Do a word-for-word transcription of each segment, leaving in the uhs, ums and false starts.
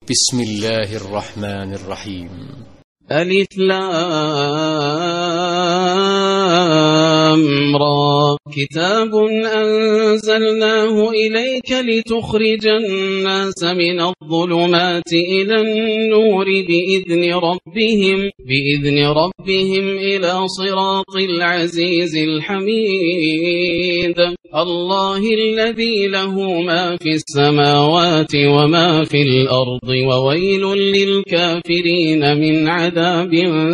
بسم الله الرحمن الرحيم. ألف لام را كتاب أنزلناه إليك لتخرج الناس من الظلمات إلى النور بإذن ربهم بإذن ربهم إلى صراط العزيز الحميد الله الذي له ما في السماوات وما في الأرض وويل للكافرين من عذاب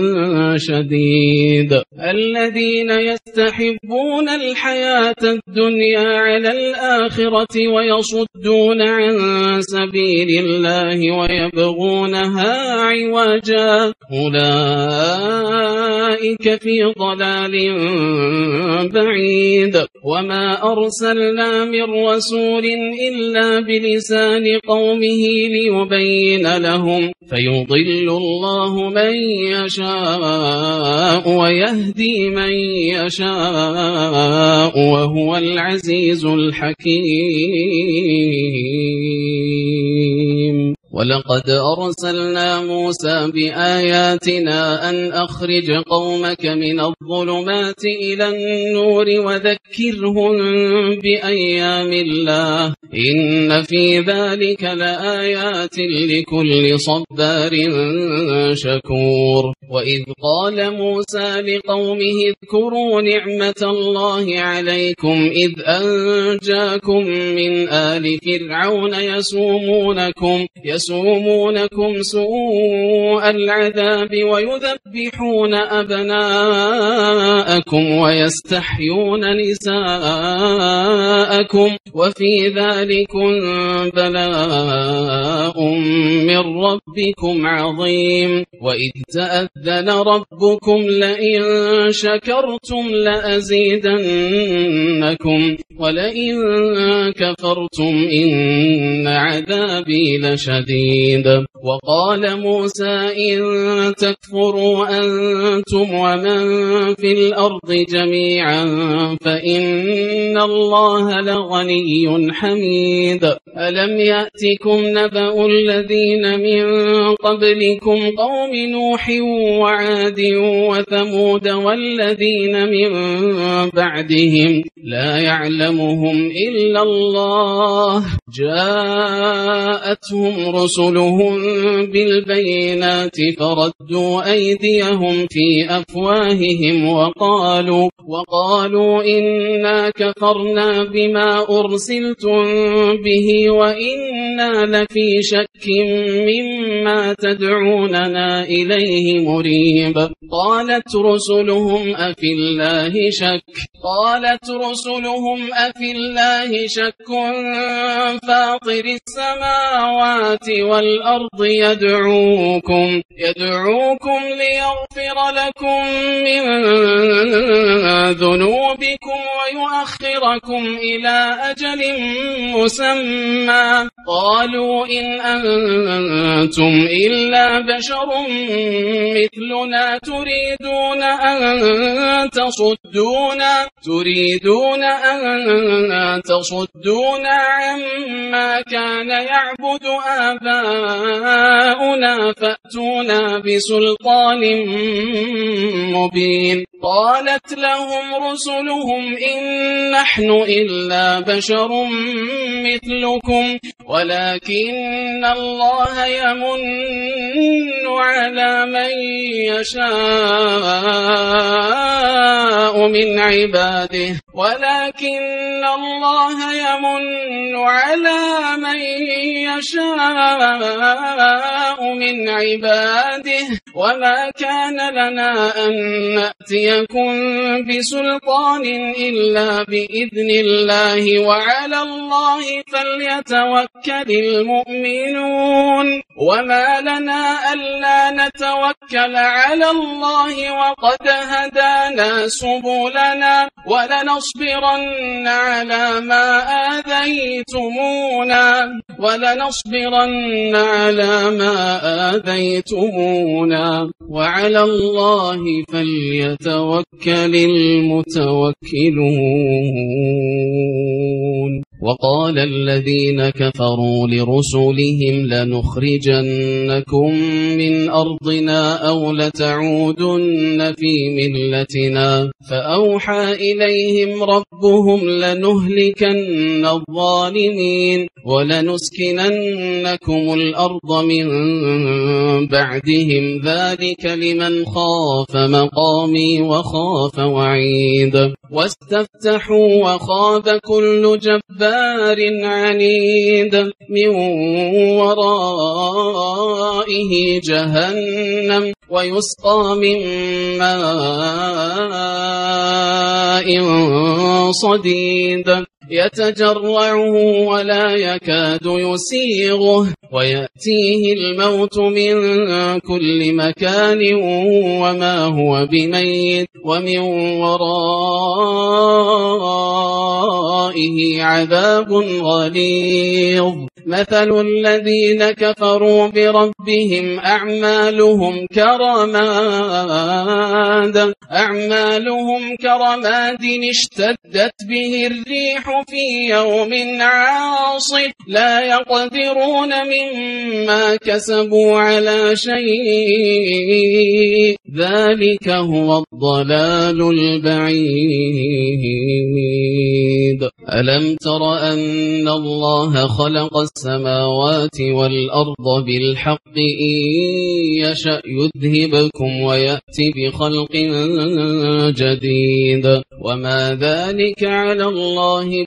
شديد الذين يستحبون الحياة الدنيا على الآخرة ويصدون عن سبيل الله ويبغونها عوجا أولئك في ضلال بعيد وما أرسلنا من رسول إلا بلسان قومه ليبين لهم فيضل الله من يشاء ويهدي من يشاء وهو العزيز الحكيم ولقد أرسلنا موسى بآياتنا أن أخرج قومك من الظلمات إلى النور وذكرهم بأيام الله إن في ذلك لآيات لكل صبار شكور وإذ قال موسى لقومه اذكروا نعمة الله عليكم إذ أنجاكم من آل فرعون يسومونكم يسومونكم سوء العذاب ويذبحون أبناءكم ويستحيون نساءكم وفي ذلكم بلاء من ربكم عظيم وإذ تأذن ربكم لئن شكرتم لأزيدنكم ولئن كفرتم إن عذابي لشديد وقال موسى إن تكفروا أنتم ومن في الأرض جميعا فإن الله لغني حميد ألم يأتكم نبأ الذين من قبلكم قوم نوح وعاد وثمود والذين من بعدهم لا يعلمهم إلا الله جاءتهم رسلهم بالبينات فردوا أيديهم في أفواههم وقالوا وقالوا إنا كفرنا بما أرسلتم به وإنا لفي شك مما تدعوننا إليه مريب قالت رسلهم أفي الله شك قالت رسلهم أفي الله شك فاطر السماوات والأرض يدعوكم يدعوكم ليغفر لكم من ذنوبكم ويؤخركم إلى أجل مسمى قالوا إن أنتم إلا بشر مثلنا تريدون أن تصدونا تريدون أن تصدونا عما كان يعبد آباؤنا فأتونا بسلطان مبين قالت لهم رسلهم إن نحن إلا بشر مثلكم ولكن الله يمن على من يشاء من عباده ولكن الله يمن على من يشاء من عباده وما كان لنا أن نأتيكم بسلطان إلا بإذن الله وعلى الله فليتوكل المؤمنون وما لنا ألا نتوكل على الله وقد هدانا سبلنا ولنصبرن على ما آذيتمونا ولنصبرن على ما آذيتمونا وعلى الله فليتوكل المتوكلون وقال الذين كفروا لرسلهم لنخرجنكم من أرضنا أو لتعودن في ملتنا فأوحى إليهم ربهم لنهلكن الظالمين ولنسكننكم الأرض من بعدهم ذلك لمن خاف مقامي وخاف وعيد واستفتحوا وخاب كل جبار عنيد من ورائه جهنم ويسقى من ماء صديد يتجرعه ولا يكاد يسيغه ويأتيه الموت من كل مكان وما هو بميت ومن ورائه عذاب غليظ مثل الذين كفروا بربهم أعمالهم كرماد أعمالهم كرماد اشتدت به الريح في يوم عاصف لا يقدرون مما كسبوا على شيء ذلك هو الضلال البعيد ألم تر أن الله خلق السماوات والأرض بالحق إن يشأ يذهبكم ويأتي بخلق جديد وما ذلك على الله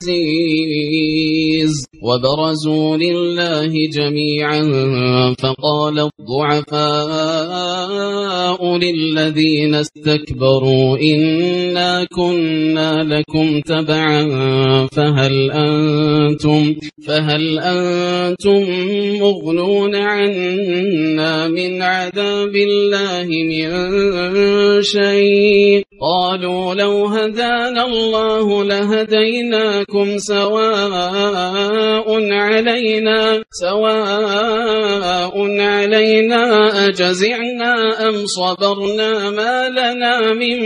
بعزيز وبرزوا لله جميعا فقال الضعفاء للذين استكبروا إنا كنا لكم تبعا فهل أنتم فهل أنتم مغنون عنا من عذاب الله من شيء قالوا لو هدانا الله لهديناكم سواء علينا سواء علينا أجزعنا أم صبرنا ما لنا من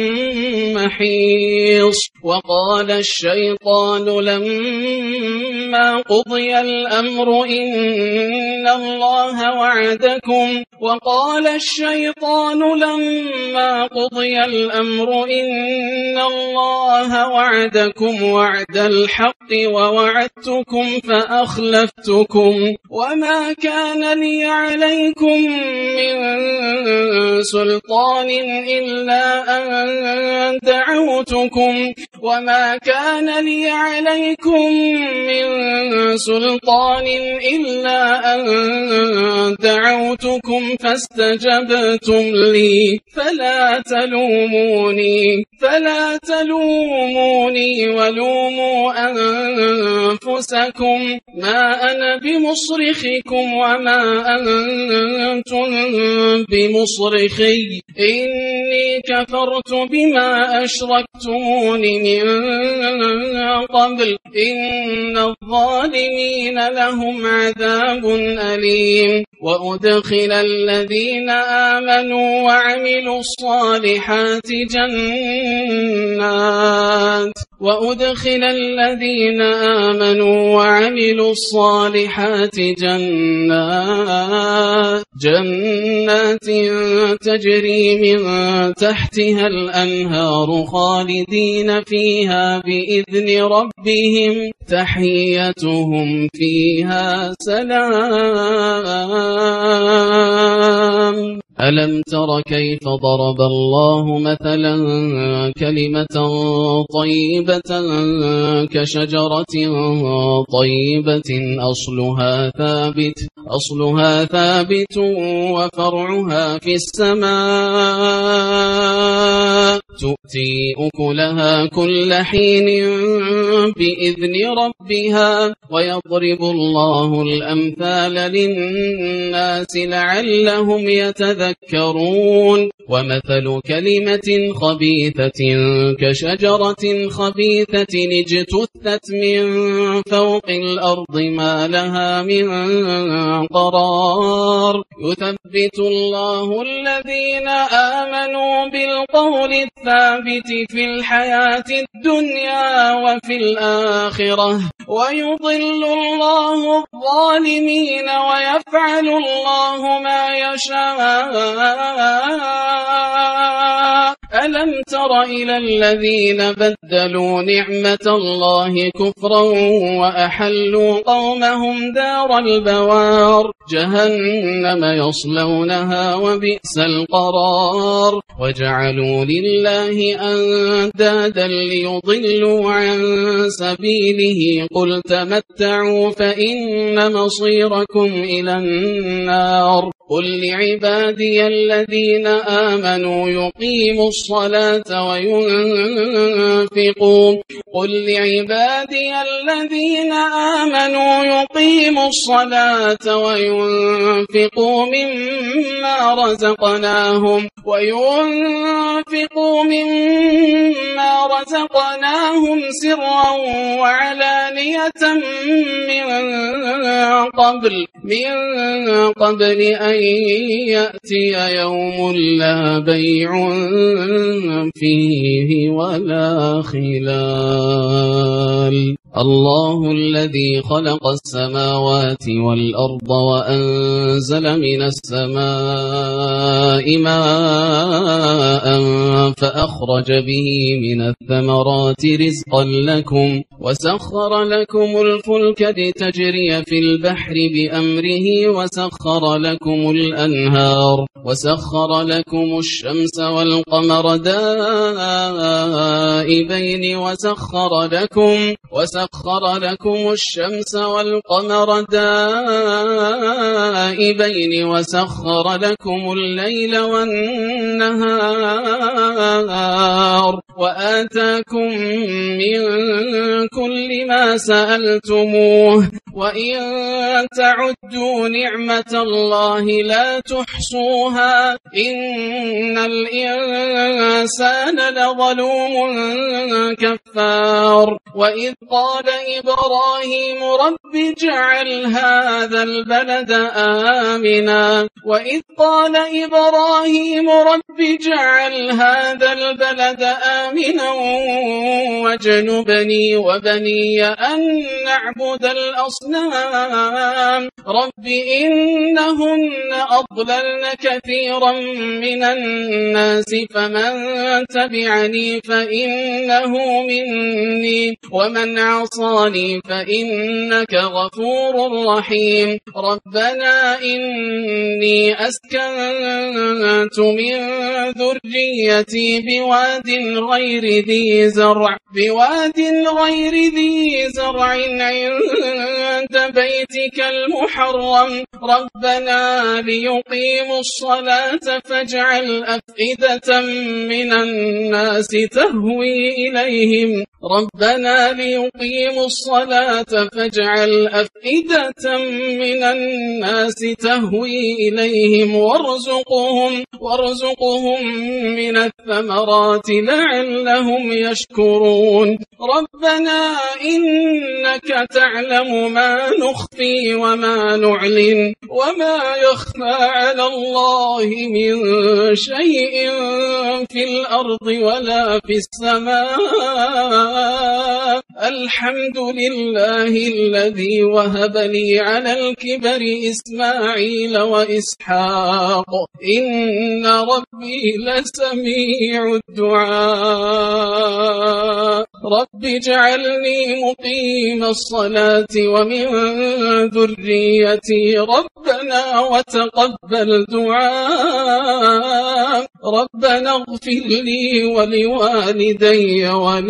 محيص وقال الشيطان لما قضي الأمر إن الله وعدكم وقال الشيطان لما قضي الأمر إن الله وعدكم وعد الحق ووعدتكم فأخلفتكم وما كان لي عليكم من سلطان إلا أن دعوتكم وما كان لي عليكم من سلطان إلا أن دعوتكم فاستجبتم لي فلا تلوموني فلا تلوموني ولوموا أنفسكم ما أنا بمصرخكم وما أنتم بمصرخي إني كفرت بما أشركتمون من قبل إن الظالمين لهم عذاب أليم وأدخل الذين آمنوا وعملوا الصالحات جنات وأدخل الذين آمنوا وعملوا الصالحات جنات جنات تجري من تحتها الأنهار خالدين فيها بإذن ربهم تحيتهم فيها سلام ألم تر كيف ضرب الله مثلا كلمة طيبة كشجرة طيبة أصلها ثابت أصلها ثابت وفرعها في السماء تؤتي أكلها كل حين بإذن ربها ويضرب الله الأمثال للناس لعلهم يتذكرون ومثل كلمة خبيثة كشجرة خبيثة اجتثت من فوق الأرض ما لها من قرار يثبت الله الذين آمنوا بالقول الثابت في الحياة الدنيا وفي الآخرة، ويضل الله الظالمين ويفعل الله ما يشاء. ألم تر إلى الذين بدلوا نعمة الله كفرا وأحلوا قومهم دار البوار جهنم يصلونها وبئس القرار، وجعلوا لله أندادا ليضلوا عن سبيله قل تمتعوا فإن مصيركم إلى النار. قل لعبادي الذين آمنوا يقيموا الصلاة وينفقوا قل لعبادي الذين آمنوا يقيموا الصلاة وينفقوا مما رزقناهم وينفقوا مما رزقناهم سرا وعلانية من قبل من قبل أن يأتي يوم لا بيع فيه ولا خلال. الله الذي خلق السماوات والأرض وأنزل من السماء ماء فأخرج به من الثمرات رزقا لكم وسخر لكم الفلك لتجري في البحر بأمره وسخر لكم الأنهار وسخر لكم الشمس والقمر دائبين وسخر لكم وسخر لكم الشمس والقمر دائبين وسخر لكم الليل والنهار وآتاكم من كل ما سألتموه وإن تعدوا نعمة الله لا تحصوها إن الإنسان لظلوم كفار. وإذ قال إبراهيم رب اجعل هذا البلد آمنا وإذ قال إبراهيم رب اجعل هذا البلد آمنا واجنبني وبني أن نعبد الأصنام رب إنهن أضللن كثيرا من الناس فمن تبعني فإنه مني ومن عصاني فإنك غفور رحيم. ربنا إني أسكنت من ذريتي بواد غير ذي زرع بواد غير ذي زرع عند بيتك المحرم ربنا ليقيموا الصلاة فاجعل أفئدة من الناس تهوي إليهم ربنا ليقيموا الصلاة فاجعل أفئدة من الناس تهوي إليهم وارزقهم وارزقهم من الثمرات لعلهم يشكرون. ربنا إنك تعلم ما نخفي وما نعلن وما يخفى على الله من شيء في الأرض ولا في السماء. الحمد لله الذي وهب لي على الكبر إسماعيل وإسحاق إن ربي لسميع الدعاء. رب اجعلني مقيم الصلاة ومن ذريتي ربنا وتقبل دعاء. ربنا اغفر لي ولوالدي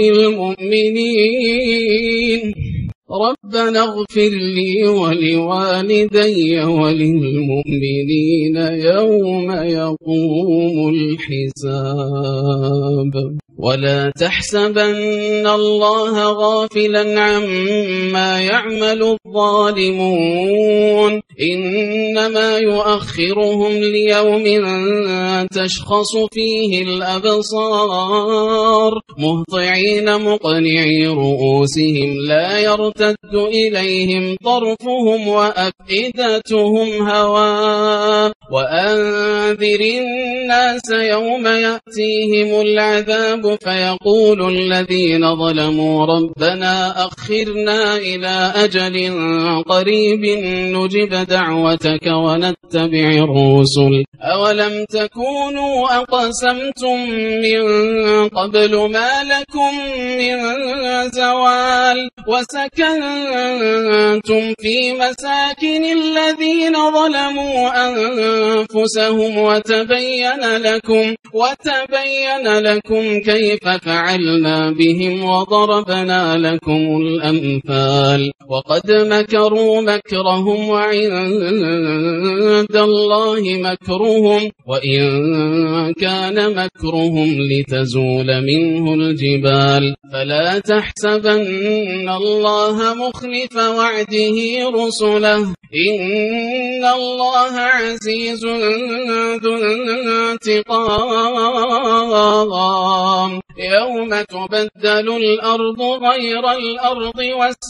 وللمؤمنين ربنا اغفر لي ولوالدي وللمؤمنين يوم يقوم الحساب. ولا تحسبن الله غافلا عما يعمل الظالمون إنما يؤخرهم ليوم تشخص فيه الأبصار مهطعين مقنعي رؤوسهم لا يرتد إليهم طرفهم وأفئدتهم هواء وأنذر الناس يوم يأتيهم العذاب فيقول الذين ظلموا ربنا أخرنا إلى أجل قريب نجب دعوتك ونتبع الرسل أولم تكونوا أقسمتم من قبل ما لكم من زوال وسكنتم في مساكن الذين ظلموا أنفسهم وتبين لكم وتبين لكم كيف فعلنا بهم وضربنا لكم الأمثال وقد مكروا مكرهم وعند الله مكرهم وإن كان مكرهم لتزول منه الجبال فلا تحسبن الله مخلف وعده رسله إن الله عزيز ذو انتقام يوم تبدل الأرض غير الأرض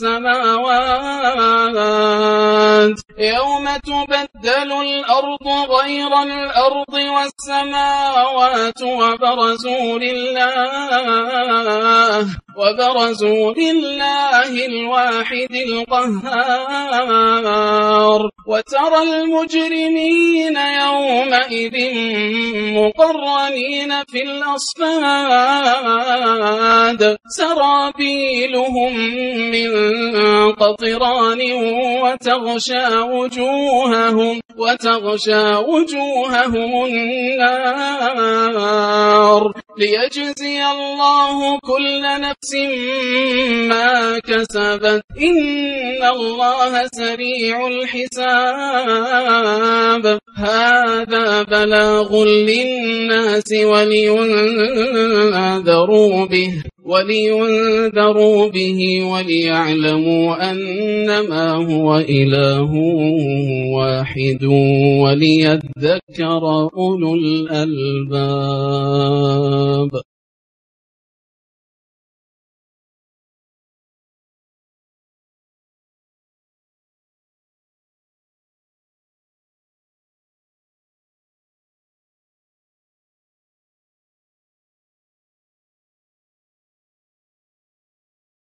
والسماوات يوم تبدل الأرض غير الأرض والسماوات وبرزوا لله وبرزوا لله الواحد القهار وترى المجرمين يومئذ مقرنين في الأصفاد سرابيلهم من قطران وتغشى وجوههم وتغشى وجوههم النار ليجزي الله كل نفس ما كسبت إن الله سريع الحساب هذا بلاغ للناس ولينذروا به ولينذروا به وليعلموا أنما هو إله واحد وليذكر أولو الألباب.